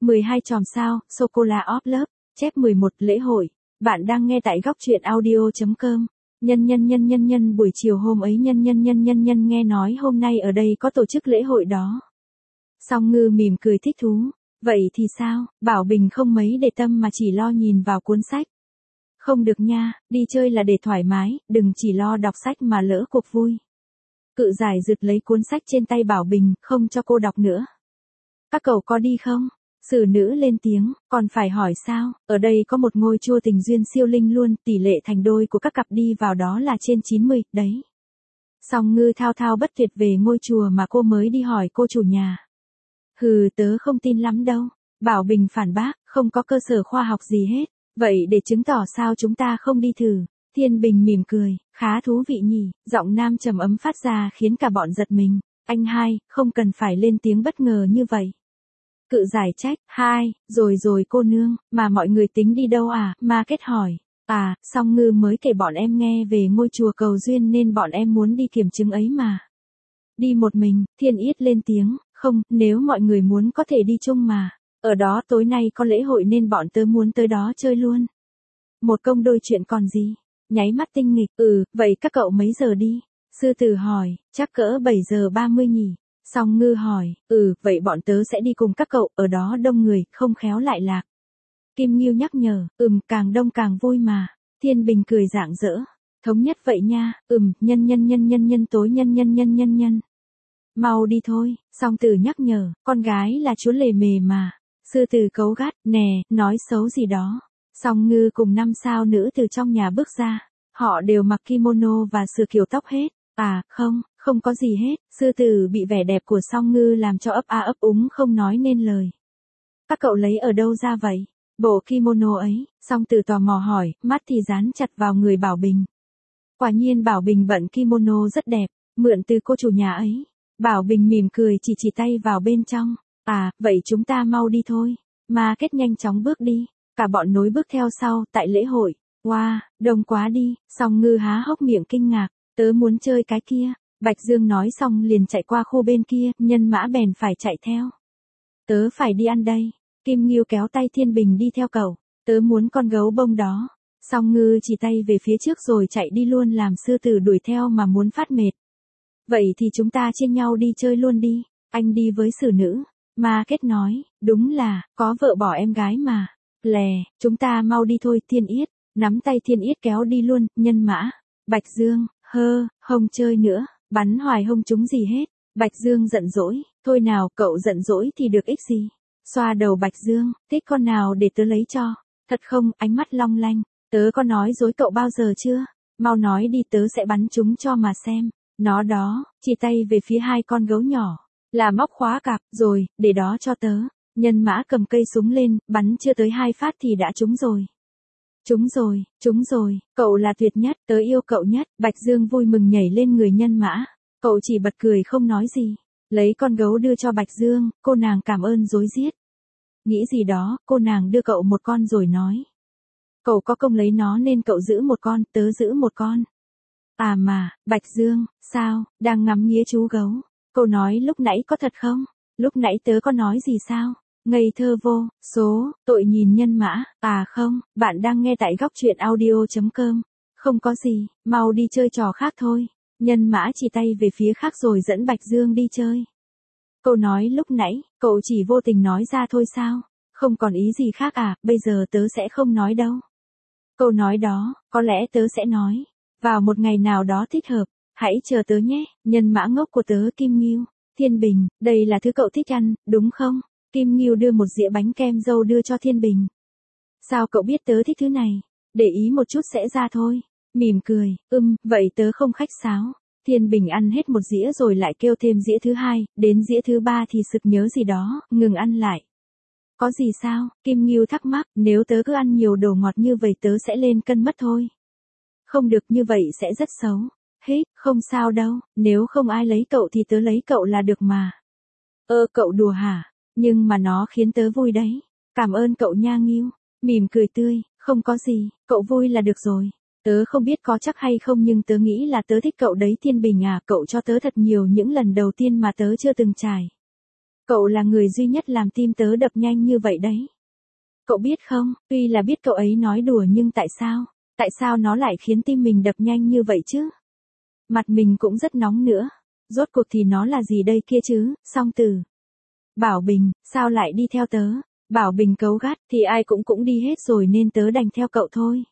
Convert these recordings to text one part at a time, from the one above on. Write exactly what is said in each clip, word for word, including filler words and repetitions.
mười hai chòm sao, sô-cô-la óp lớp, chép mười một lễ hội. Bạn đang nghe tại góc truyện audio chấm com. Nhân nhân nhân nhân nhân buổi chiều hôm ấy nhân nhân nhân nhân nhân nghe nói hôm nay ở đây có tổ chức lễ hội đó. Song Ngư mỉm cười thích thú. Vậy thì sao, Bảo Bình không mấy để tâm mà chỉ lo nhìn vào cuốn sách. Không được nha, đi chơi là để thoải mái, đừng chỉ lo đọc sách mà lỡ cuộc vui. Cự giải rực lấy cuốn sách trên tay Bảo Bình, không cho cô đọc nữa. Các cậu có đi không? Sử nữ lên tiếng, còn phải hỏi sao, ở đây có một ngôi chùa tình duyên siêu linh luôn, tỷ lệ thành đôi của các cặp đi vào đó là trên chín mươi, đấy. Song Ngư thao thao bất tuyệt về ngôi chùa mà cô mới đi hỏi cô chủ nhà. Hừ, tớ không tin lắm đâu. Bảo Bình phản bác, không có cơ sở khoa học gì hết. Vậy để chứng tỏ sao chúng ta không đi thử. Thiên Bình mỉm cười, khá thú vị nhỉ, giọng nam trầm ấm phát ra khiến cả bọn giật mình. Anh hai, không cần phải lên tiếng bất ngờ như vậy. Cự giải trách, hai, rồi rồi cô nương, mà mọi người tính đi đâu à, Ma Kết hỏi. À, Song Ngư mới kể bọn em nghe về ngôi chùa cầu duyên nên bọn em muốn đi kiểm chứng ấy mà. Đi một mình, Thiên Yết lên tiếng, không, nếu mọi người muốn có thể đi chung mà. Ở đó tối nay có lễ hội nên bọn tớ muốn tới đó chơi luôn. Một công đôi chuyện còn gì? Nháy mắt tinh nghịch, ừ, vậy các cậu mấy giờ đi? Sư tử hỏi, chắc cỡ bảy giờ ba mươi nhỉ? Song Ngư hỏi, ừ, vậy bọn tớ sẽ đi cùng các cậu, ở đó đông người, không khéo lại lạc. Kim Nghiêu nhắc nhở, ừm, càng đông càng vui mà. Thiên Bình cười rạng rỡ, thống nhất vậy nha, ừm, nhân nhân nhân nhân nhân tối nhân nhân nhân nhân nhân. Mau đi thôi, Song Tử nhắc nhở, con gái là chúa lề mề mà. Sư tử cấu gắt, nè, nói xấu gì đó. Song Ngư cùng năm sao nữ từ trong nhà bước ra. Họ đều mặc kimono và sửa kiểu tóc hết. À, không, không có gì hết. Sư tử bị vẻ đẹp của Song Ngư làm cho ấp a ấp úng không nói nên lời. Các cậu lấy ở đâu ra vậy? Bộ kimono ấy, Song Tử tò mò hỏi, mắt thì dán chặt vào người Bảo Bình. Quả nhiên Bảo Bình bận kimono rất đẹp, mượn từ cô chủ nhà ấy. Bảo Bình mỉm cười chỉ chỉ tay vào bên trong. À, vậy chúng ta mau đi thôi. Ma Kết nhanh chóng bước đi. Cả bọn nối bước theo sau, tại lễ hội. Wow, đông quá đi. Song Ngư há hốc miệng kinh ngạc. Tớ muốn chơi cái kia. Bạch Dương nói xong liền chạy qua khu bên kia, nhân mã bèn phải chạy theo. Tớ phải đi ăn đây. Kim Nghiêu kéo tay Thiên Bình đi theo cậu. Tớ muốn con gấu bông đó. Song Ngư chỉ tay về phía trước rồi chạy đi luôn làm sư tử đuổi theo mà muốn phát mệt. Vậy thì chúng ta chia nhau đi chơi luôn đi. Anh đi với sử nữ. Ma Kết nói, đúng là, có vợ bỏ em gái mà. Lè, chúng ta mau đi thôi. Thiên Yết, nắm tay Thiên Yết kéo đi luôn, nhân mã. Bạch Dương, hơ, không chơi nữa, bắn hoài không trúng gì hết. Bạch Dương giận dỗi, thôi nào, cậu giận dỗi thì được ích gì. Xoa đầu Bạch Dương, thích con nào để tớ lấy cho. Thật không, ánh mắt long lanh, tớ có nói dối cậu bao giờ chưa? Mau nói đi tớ sẽ bắn chúng cho mà xem. Nó đó, chỉ tay về phía hai con gấu nhỏ. Là móc khóa cạp, rồi, để đó cho tớ. Nhân mã cầm cây súng lên, bắn chưa tới hai phát thì đã trúng rồi. Trúng rồi, trúng rồi, cậu là tuyệt nhất, tớ yêu cậu nhất. Bạch Dương vui mừng nhảy lên người nhân mã. Cậu chỉ bật cười không nói gì. Lấy con gấu đưa cho Bạch Dương, cô nàng cảm ơn rối rít. Nghĩ gì đó, cô nàng đưa cậu một con rồi nói. Cậu có công lấy nó nên cậu giữ một con, tớ giữ một con. À mà, Bạch Dương, sao, đang ngắm nghía chú gấu. Cậu nói lúc nãy có thật không? Lúc nãy tớ có nói gì sao? Ngây thơ vô, số, tội nhìn nhân mã. À không, bạn đang nghe tại góc truyện audio chấm com. Không có gì, mau đi chơi trò khác thôi. Nhân mã chỉ tay về phía khác rồi dẫn Bạch Dương đi chơi. Cậu nói lúc nãy, cậu chỉ vô tình nói ra thôi sao? Không còn ý gì khác à, bây giờ tớ sẽ không nói đâu. Cậu nói đó, có lẽ tớ sẽ nói. Vào một ngày nào đó thích hợp. Hãy chờ tớ nhé, nhân mã ngốc của tớ Kim Nghiêu. Thiên Bình, đây là thứ cậu thích ăn, đúng không? Kim Nghiêu đưa một dĩa bánh kem dâu đưa cho Thiên Bình. Sao cậu biết tớ thích thứ này? Để ý một chút sẽ ra thôi. Mỉm cười, ừm, vậy tớ không khách sáo. Thiên Bình ăn hết một dĩa rồi lại kêu thêm dĩa thứ hai, đến dĩa thứ ba thì sực nhớ gì đó, ngừng ăn lại. Có gì sao? Kim Nghiêu thắc mắc, nếu tớ cứ ăn nhiều đồ ngọt như vậy tớ sẽ lên cân mất thôi. Không được như vậy sẽ rất xấu. Hít, không sao đâu, nếu không ai lấy cậu thì tớ lấy cậu là được mà. Ơ cậu đùa hả? Nhưng mà nó khiến tớ vui đấy. Cảm ơn cậu nha Nghiêu. Mỉm cười tươi, không có gì, cậu vui là được rồi. Tớ không biết có chắc hay không nhưng tớ nghĩ là tớ thích cậu đấy Thiên Bình à, cậu cho tớ thật nhiều những lần đầu tiên mà tớ chưa từng trải. Cậu là người duy nhất làm tim tớ đập nhanh như vậy đấy. Cậu biết không, tuy là biết cậu ấy nói đùa nhưng tại sao, tại sao nó lại khiến tim mình đập nhanh như vậy chứ? Mặt mình cũng rất nóng nữa. Rốt cuộc thì nó là gì đây kia chứ, Song Tử. Bảo Bình, sao lại đi theo tớ? Bảo Bình cấu gắt, thì ai cũng cũng đi hết rồi nên tớ đành theo cậu thôi.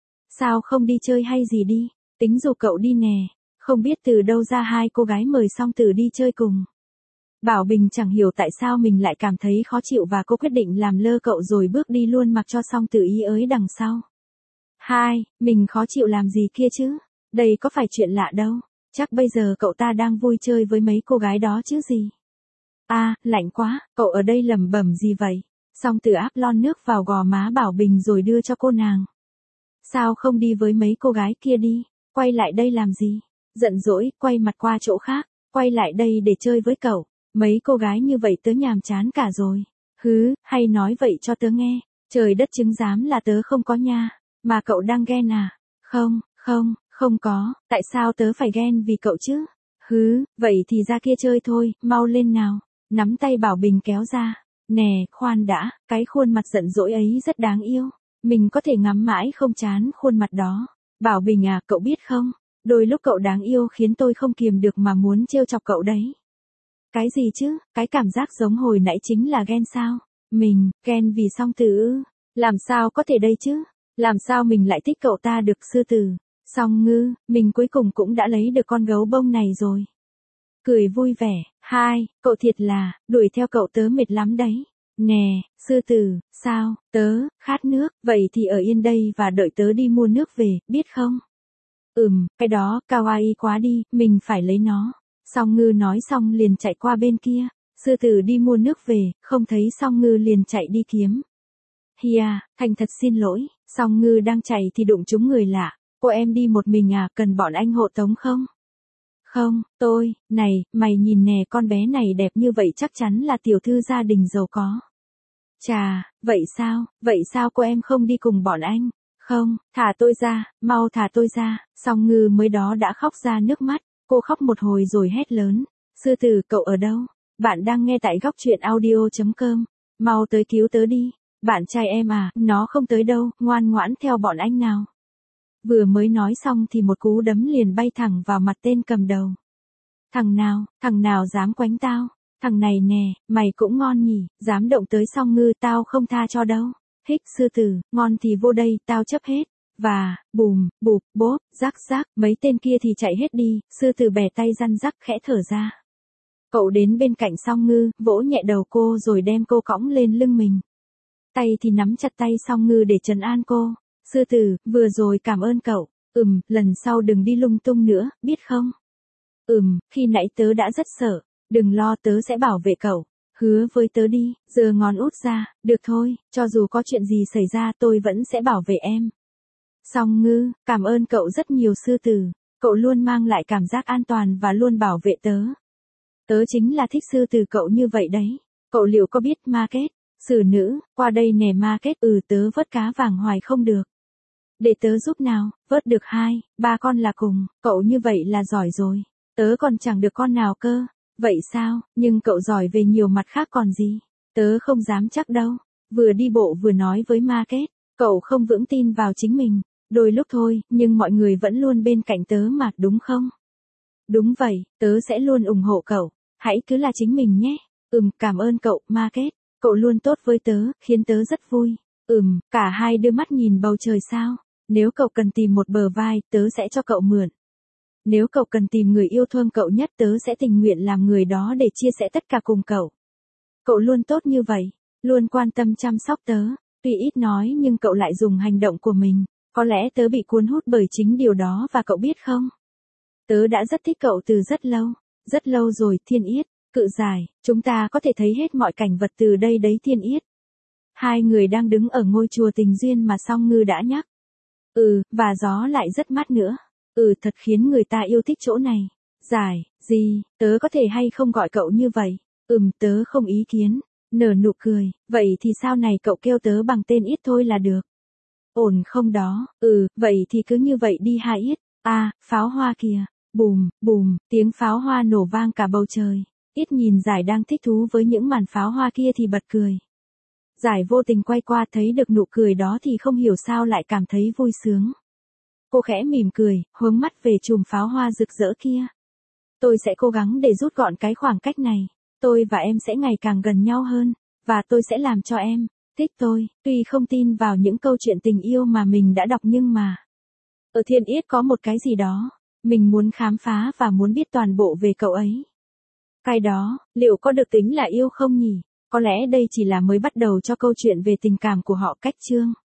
Sao không đi chơi hay gì đi, tính dù cậu đi nè, không biết từ đâu ra hai cô gái mời Song Tử đi chơi cùng. Bảo Bình chẳng hiểu tại sao mình lại cảm thấy khó chịu và cô quyết định làm lơ cậu rồi bước đi luôn mặc cho Song Tử ý ới đằng sau. Hai, mình khó chịu làm gì kia chứ? Đây có phải chuyện lạ đâu. Chắc bây giờ cậu ta đang vui chơi với mấy cô gái đó chứ gì. À, lạnh quá, cậu ở đây lẩm bẩm gì vậy? Song Tử áp lon nước vào gò má Bảo Bình rồi đưa cho cô nàng. Sao không đi với mấy cô gái kia đi? Quay lại đây làm gì? Giận dỗi, quay mặt qua chỗ khác. Quay lại đây để chơi với cậu. Mấy cô gái như vậy tớ nhàm chán cả rồi. Hứ, hay nói vậy cho tớ nghe. Trời đất chứng giám là tớ không có nha. Mà cậu đang ghen à? Không, không, không có. Tại sao tớ phải ghen vì cậu chứ? Hứ, vậy thì ra kia chơi thôi, mau lên nào. Nắm tay Bảo Bình kéo ra. Nè, khoan đã, cái khuôn mặt giận dỗi ấy rất đáng yêu. Mình có thể ngắm mãi không chán khuôn mặt đó. Bảo Bình à, cậu biết không? Đôi lúc cậu đáng yêu khiến tôi không kiềm được mà muốn trêu chọc cậu đấy. Cái gì chứ, cái cảm giác giống hồi nãy chính là ghen sao? Mình, ghen vì Song Tử ư? Làm sao có thể đây chứ? Làm sao mình lại thích cậu ta được Sư Tử? Song Ngư, mình cuối cùng cũng đã lấy được con gấu bông này rồi. Cười vui vẻ, hai, cậu thiệt là, đuổi theo cậu tớ mệt lắm đấy. Nè, Sư Tử, sao, tớ, khát nước, vậy thì ở yên đây và đợi tớ đi mua nước về, biết không? Ừm, cái đó, kawaii quá đi, mình phải lấy nó. Song Ngư nói xong liền chạy qua bên kia. Sư Tử đi mua nước về, không thấy Song Ngư liền chạy đi kiếm. Hìa, thành thật xin lỗi, Song Ngư đang chạy thì đụng trúng người lạ. Cô em đi một mình à, cần bọn anh hộ tống không? Không, tôi, này, mày nhìn nè, con bé này đẹp như vậy chắc chắn là tiểu thư gia đình giàu có. Chà, vậy sao, vậy sao cô em không đi cùng bọn anh? Không, thả tôi ra, mau thả tôi ra. Song Ngư mới đó đã khóc ra nước mắt. Cô khóc một hồi rồi hét lớn. Sư Tử, cậu ở đâu? Bạn đang nghe tại góc truyện audio chấm com. Mau tới cứu tớ đi. Bạn trai em à, nó không tới đâu, ngoan ngoãn theo bọn anh nào. Vừa mới nói xong thì một cú đấm liền bay thẳng vào mặt tên cầm đầu. Thằng nào, thằng nào dám quánh tao? Thằng này nè, mày cũng ngon nhỉ, dám động tới Song Ngư tao không tha cho đâu. Hích Sư Tử, ngon thì vô đây, tao chấp hết. Và, bùm, bụp, bốp, rắc rắc, mấy tên kia thì chạy hết đi, Sư Tử bẻ tay răn rắc khẽ thở ra. Cậu đến bên cạnh Song Ngư, vỗ nhẹ đầu cô rồi đem cô cõng lên lưng mình. Tay thì nắm chặt tay Song Ngư để trấn an cô. Sư Tử, vừa rồi cảm ơn cậu. Ừm, lần sau đừng đi lung tung nữa, biết không? Ừm, khi nãy tớ đã rất sợ. Đừng lo, tớ sẽ bảo vệ cậu. Hứa với tớ đi, giơ ngón út ra, được thôi, cho dù có chuyện gì xảy ra tôi vẫn sẽ bảo vệ em. Song Ngư, cảm ơn cậu rất nhiều Sư Tử. Cậu luôn mang lại cảm giác an toàn và luôn bảo vệ tớ. Tớ chính là thích Sư Tử cậu như vậy đấy. Cậu liệu có biết ma kết? Xử nữ, qua đây nè ma kết. Ừ, tớ vớt cá vàng hoài không được. Để tớ giúp nào, vớt được hai, ba con là cùng. Cậu như vậy là giỏi rồi. Tớ còn chẳng được con nào cơ. Vậy sao, nhưng cậu giỏi về nhiều mặt khác còn gì. Tớ không dám chắc đâu. Vừa đi bộ vừa nói với ma kết. Cậu không vững tin vào chính mình. Đôi lúc thôi, nhưng mọi người vẫn luôn bên cạnh tớ mà, đúng không? Đúng vậy, tớ sẽ luôn ủng hộ cậu. Hãy cứ là chính mình nhé. Ừm, cảm ơn cậu, ma kết. Cậu luôn tốt với tớ, khiến tớ rất vui. Ừm, cả hai đưa mắt nhìn bầu trời sao. Nếu cậu cần tìm một bờ vai, tớ sẽ cho cậu mượn. Nếu cậu cần tìm người yêu thương cậu nhất, tớ sẽ tình nguyện làm người đó để chia sẻ tất cả cùng cậu. Cậu luôn tốt như vậy, luôn quan tâm chăm sóc tớ. Tuy ít nói nhưng cậu lại dùng hành động của mình. Có lẽ tớ bị cuốn hút bởi chính điều đó và cậu biết không? Tớ đã rất thích cậu từ rất lâu. Rất lâu rồi, Thiên Yết. Cự giải, chúng ta có thể thấy hết mọi cảnh vật từ đây đấy Thiên Yết. Hai người đang đứng ở ngôi chùa tình duyên mà Song Ngư đã nhắc. Ừ, và gió lại rất mát nữa. Ừ, thật khiến người ta yêu thích chỗ này. Giải, gì, tớ có thể hay không gọi cậu như vậy? Ừm, tớ không ý kiến. Nở nụ cười, vậy thì sau này cậu kêu tớ bằng tên Yết thôi là được. Ổn không đó, ừ, vậy thì cứ như vậy đi ha Yết. À, pháo hoa kìa. Bùm, bùm, tiếng pháo hoa nổ vang cả bầu trời. Ít nhìn Giải đang thích thú với những màn pháo hoa kia thì bật cười. Giải vô tình quay qua thấy được nụ cười đó thì không hiểu sao lại cảm thấy vui sướng. Cô khẽ mỉm cười, hướng mắt về chùm pháo hoa rực rỡ kia. Tôi sẽ cố gắng để rút gọn cái khoảng cách này. Tôi và em sẽ ngày càng gần nhau hơn. Và tôi sẽ làm cho em thích tôi. Tuy không tin vào những câu chuyện tình yêu mà mình đã đọc nhưng mà ở Thiên Yết có một cái gì đó mình muốn khám phá và muốn biết toàn bộ về cậu ấy. Cái đó, liệu có được tính là yêu không nhỉ? Có lẽ đây chỉ là mới bắt đầu cho câu chuyện về tình cảm của họ cách chương.